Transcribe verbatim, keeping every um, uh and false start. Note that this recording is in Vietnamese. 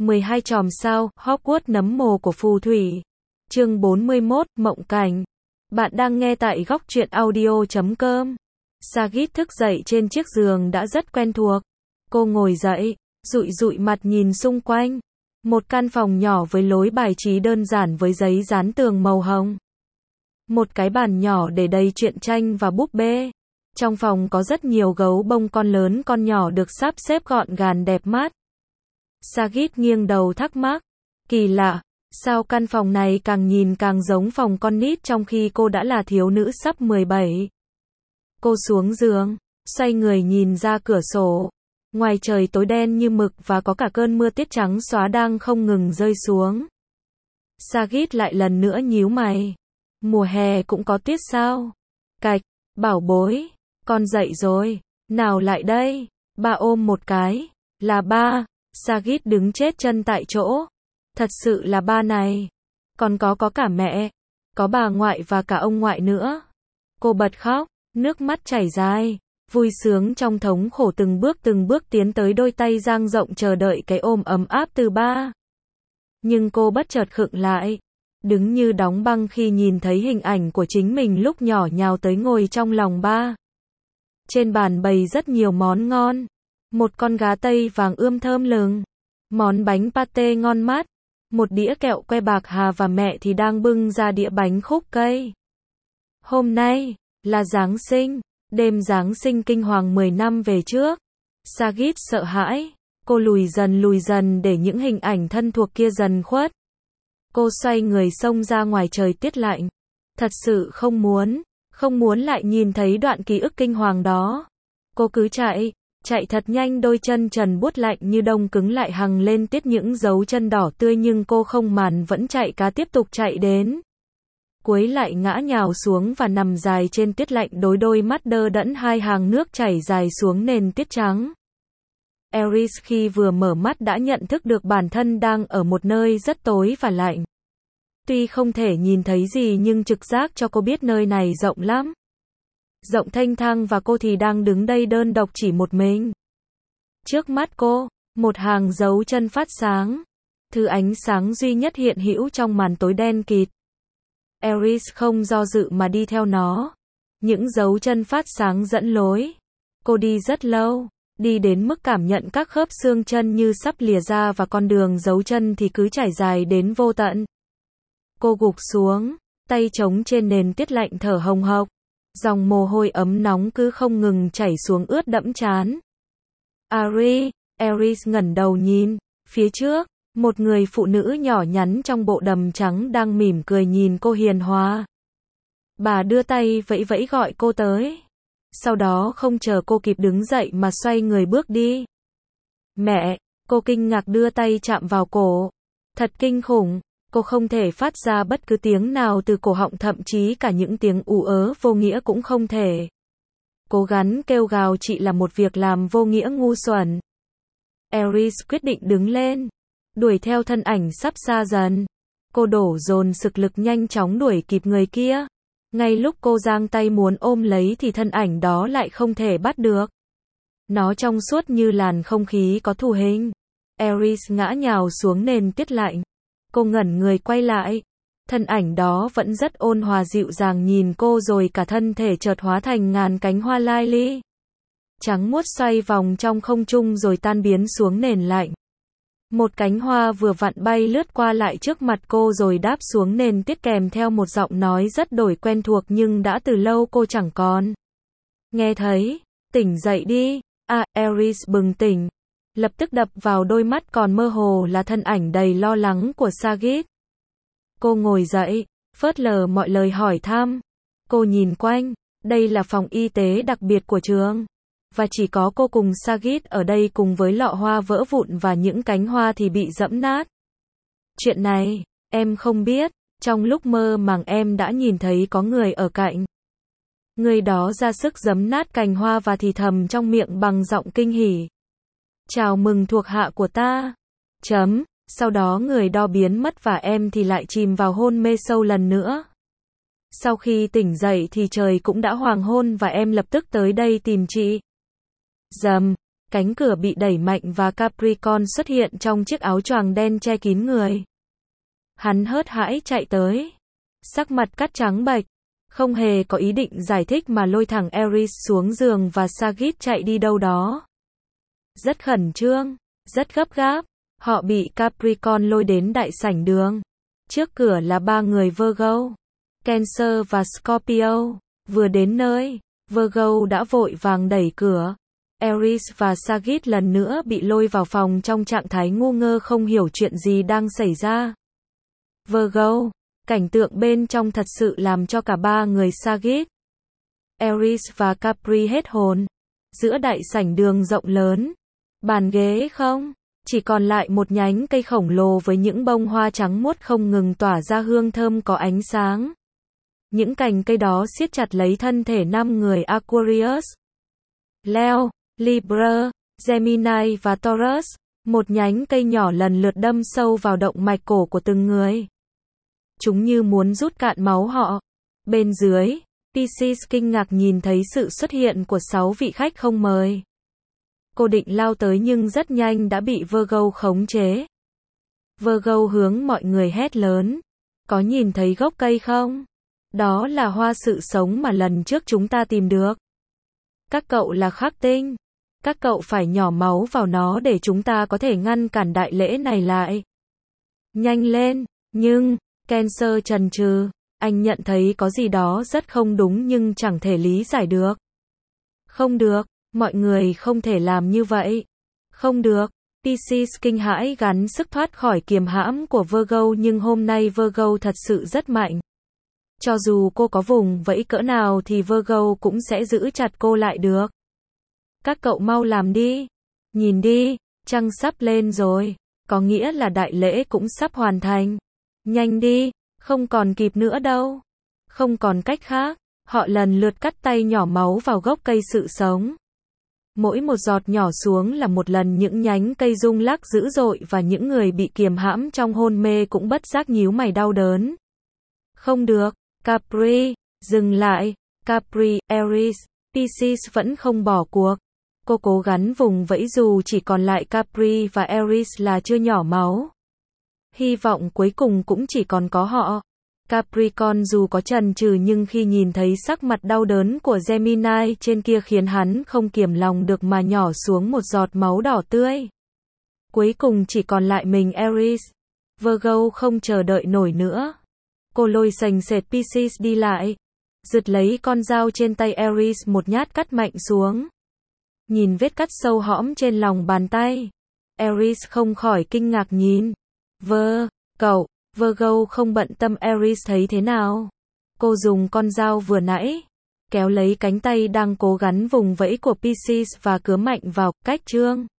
mười hai chòm sao, Hogwarts nấm mồ của phù thủy. Chương bốn mươi mốt, Mộng cảnh. Bạn đang nghe tại góc truyện audio chấm com. Sagit thức dậy trên chiếc giường đã rất quen thuộc. Cô ngồi dậy, dụi dụi mặt nhìn xung quanh. Một căn phòng nhỏ với lối bài trí đơn giản với giấy dán tường màu hồng. Một cái bàn nhỏ để đầy truyện tranh và búp bê. Trong phòng có rất nhiều gấu bông con lớn con nhỏ được sắp xếp gọn gàng đẹp mắt. Sagit nghiêng đầu thắc mắc. Kỳ lạ, sao căn phòng này càng nhìn càng giống phòng con nít trong khi cô đã là thiếu nữ sắp mười bảy. Cô xuống giường, xoay người nhìn ra cửa sổ. Ngoài trời tối đen như mực và có cả cơn mưa tiết trắng xóa đang không ngừng rơi xuống. Sagit lại lần nữa nhíu mày. Mùa hè cũng có tuyết sao? Cạch, bảo bối, con dậy rồi, nào lại đây. Ba ôm một cái. Là ba. Sagit đứng chết chân tại chỗ. Thật sự là ba này. Còn có có cả mẹ, có bà ngoại và cả ông ngoại nữa. Cô bật khóc, nước mắt chảy dài, vui sướng trong thống khổ từng bước từng bước tiến tới đôi tay dang rộng chờ đợi cái ôm ấm áp từ ba. Nhưng cô bất chợt khựng lại, đứng như đóng băng khi nhìn thấy hình ảnh của chính mình lúc nhỏ nhào tới ngồi trong lòng ba. Trên bàn bày rất nhiều món ngon. Một con gà tây vàng ươm thơm lừng, món bánh pate ngon mắt, một đĩa kẹo que bạc hà và mẹ thì đang bưng ra đĩa bánh khúc cây. Hôm nay là Giáng sinh, đêm Giáng sinh kinh hoàng mười năm về trước. Sagit sợ hãi, cô lùi dần lùi dần để những hình ảnh thân thuộc kia dần khuất. Cô xoay người xông ra ngoài trời tiết lạnh. Thật sự không muốn, không muốn lại nhìn thấy đoạn ký ức kinh hoàng đó. Cô cứ chạy, chạy thật nhanh, đôi chân trần buốt lạnh như đông cứng lại hằng lên tiết những dấu chân đỏ tươi, nhưng cô không màn vẫn chạy cá tiếp tục chạy đến. Cuối lại ngã nhào xuống và nằm dài trên tiết lạnh, đối đôi mắt đơ đẫn, hai hàng nước chảy dài xuống nền tiết trắng. Eris khi vừa mở mắt đã nhận thức được bản thân đang ở một nơi rất tối và lạnh. Tuy không thể nhìn thấy gì nhưng trực giác cho cô biết nơi này rộng lắm. Rộng thênh thang và cô thì đang đứng đây đơn độc chỉ một mình. Trước mắt cô, một hàng dấu chân phát sáng. Thứ ánh sáng duy nhất hiện hữu trong màn tối đen kịt. Eris không do dự mà đi theo nó. Những dấu chân phát sáng dẫn lối. Cô đi rất lâu, đi đến mức cảm nhận các khớp xương chân như sắp lìa ra và con đường dấu chân thì cứ trải dài đến vô tận. Cô gục xuống, tay chống trên nền tiết lạnh thở hồng hộc. Dòng mồ hôi ấm nóng cứ không ngừng chảy xuống ướt đẫm trán. Ari, Eris ngẩng đầu nhìn, phía trước, một người phụ nữ nhỏ nhắn trong bộ đầm trắng đang mỉm cười nhìn cô hiền hòa. Bà đưa tay vẫy vẫy gọi cô tới. Sau đó không chờ cô kịp đứng dậy mà xoay người bước đi. Mẹ, cô kinh ngạc đưa tay chạm vào cổ. Thật kinh khủng. Cô không thể phát ra bất cứ tiếng nào từ cổ họng, thậm chí cả những tiếng ù ớ vô nghĩa cũng không thể. Cố gắng kêu gào chỉ là một việc làm vô nghĩa ngu xuẩn. Eris quyết định đứng lên, đuổi theo thân ảnh sắp xa dần. Cô đổ dồn sức lực nhanh chóng đuổi kịp người kia. Ngay lúc cô giang tay muốn ôm lấy thì thân ảnh đó lại không thể bắt được. Nó trong suốt như làn không khí có thù hình. Eris ngã nhào xuống nền tiết lạnh. Cô ngẩn người quay lại. Thân ảnh đó vẫn rất ôn hòa dịu dàng nhìn cô, rồi cả thân thể chợt hóa thành ngàn cánh hoa lai ly trắng muốt xoay vòng trong không trung rồi tan biến xuống nền lạnh. Một cánh hoa vừa vặn bay lướt qua lại trước mặt cô rồi đáp xuống nền tiết kèm theo một giọng nói rất đổi quen thuộc nhưng đã từ lâu cô chẳng còn nghe thấy. Tỉnh dậy đi. À, Eris bừng tỉnh. Lập tức đập vào đôi mắt còn mơ hồ là thân ảnh đầy lo lắng của Sagit. Cô ngồi dậy, phớt lờ mọi lời hỏi thăm. Cô nhìn quanh, đây là phòng y tế đặc biệt của trường. Và chỉ có cô cùng Sagit ở đây, cùng với lọ hoa vỡ vụn và những cánh hoa thì bị giẫm nát. Chuyện này, em không biết, trong lúc mơ màng em đã nhìn thấy có người ở cạnh. Người đó ra sức giẫm nát cành hoa và thì thầm trong miệng bằng giọng kinh hỉ. Chào mừng thuộc hạ của ta. Chấm. Sau đó người đó biến mất và em thì lại chìm vào hôn mê sâu lần nữa. Sau khi tỉnh dậy thì trời cũng đã hoàng hôn và em lập tức tới đây tìm chị. Dầm. Cánh cửa bị đẩy mạnh và Capricorn xuất hiện trong chiếc áo choàng đen che kín người. Hắn hớt hãi chạy tới. Sắc mặt cắt trắng bệch. Không hề có ý định giải thích mà lôi thẳng Aries xuống giường và Sagitt chạy đi đâu đó. Rất khẩn trương, rất gấp gáp. Họ bị Capricorn lôi đến đại sảnh đường. Trước cửa là ba người Virgo, Cancer và Scorpio. Vừa đến nơi, Virgo đã vội vàng đẩy cửa. Aries và Sagitt lần nữa bị lôi vào phòng trong trạng thái ngu ngơ không hiểu chuyện gì đang xảy ra. Virgo, cảnh tượng bên trong thật sự làm cho cả ba người Sagitt, Aries và Capri hết hồn. Giữa đại sảnh đường rộng lớn, bàn ghế không, chỉ còn lại một nhánh cây khổng lồ với những bông hoa trắng muốt không ngừng tỏa ra hương thơm có ánh sáng. Những cành cây đó siết chặt lấy thân thể năm người Aquarius, Leo, Libra, Gemini và Taurus. Một nhánh cây nhỏ lần lượt đâm sâu vào động mạch cổ của từng người. Chúng như muốn rút cạn máu họ. Bên dưới, Pisces kinh ngạc nhìn thấy sự xuất hiện của sáu vị khách không mời. Cô định lao tới nhưng rất nhanh đã bị Virgo khống chế. Virgo hướng mọi người hét lớn. Có nhìn thấy gốc cây không? Đó là hoa sự sống mà lần trước chúng ta tìm được. Các cậu là khắc tinh. Các cậu phải nhỏ máu vào nó để chúng ta có thể ngăn cản đại lễ này lại. Nhanh lên, nhưng, Cancer chần chừ, anh nhận thấy có gì đó rất không đúng nhưng chẳng thể lý giải được. Không được, mọi người không thể làm như vậy. Không được, Pisces kinh hãi gắng sức thoát khỏi kiềm hãm của Virgo nhưng hôm nay Virgo thật sự rất mạnh. Cho dù cô có vùng vẫy cỡ nào thì Virgo cũng sẽ giữ chặt cô lại được. Các cậu mau làm đi. Nhìn đi, trăng sắp lên rồi. Có nghĩa là đại lễ cũng sắp hoàn thành. Nhanh đi, không còn kịp nữa đâu. Không còn cách khác. Họ lần lượt cắt tay nhỏ máu vào gốc cây sự sống. Mỗi một giọt nhỏ xuống là một lần những nhánh cây rung lắc dữ dội và những người bị kiềm hãm trong hôn mê cũng bất giác nhíu mày đau đớn. Không được, Capri, dừng lại. Capri, Aries, Pisces vẫn không bỏ cuộc. Cô cố gắng vùng vẫy dù chỉ còn lại Capri và Aries là chưa nhỏ máu. Hy vọng cuối cùng cũng chỉ còn có họ. Capricorn dù có chần chừ nhưng khi nhìn thấy sắc mặt đau đớn của Gemini trên kia khiến hắn không kiềm lòng được mà nhỏ xuống một giọt máu đỏ tươi. Cuối cùng chỉ còn lại mình Aries. Virgo không chờ đợi nổi nữa. Cô lôi sành sệt Pisces đi lại. Giật lấy con dao trên tay Aries một nhát cắt mạnh xuống. Nhìn vết cắt sâu hõm trên lòng bàn tay. Aries không khỏi kinh ngạc nhìn. Vơ, cậu, Virgo không bận tâm Aries thấy thế nào. Cô dùng con dao vừa nãy, kéo lấy cánh tay đang cố gắng vùng vẫy của Pisces và cứa mạnh vào, cách chương.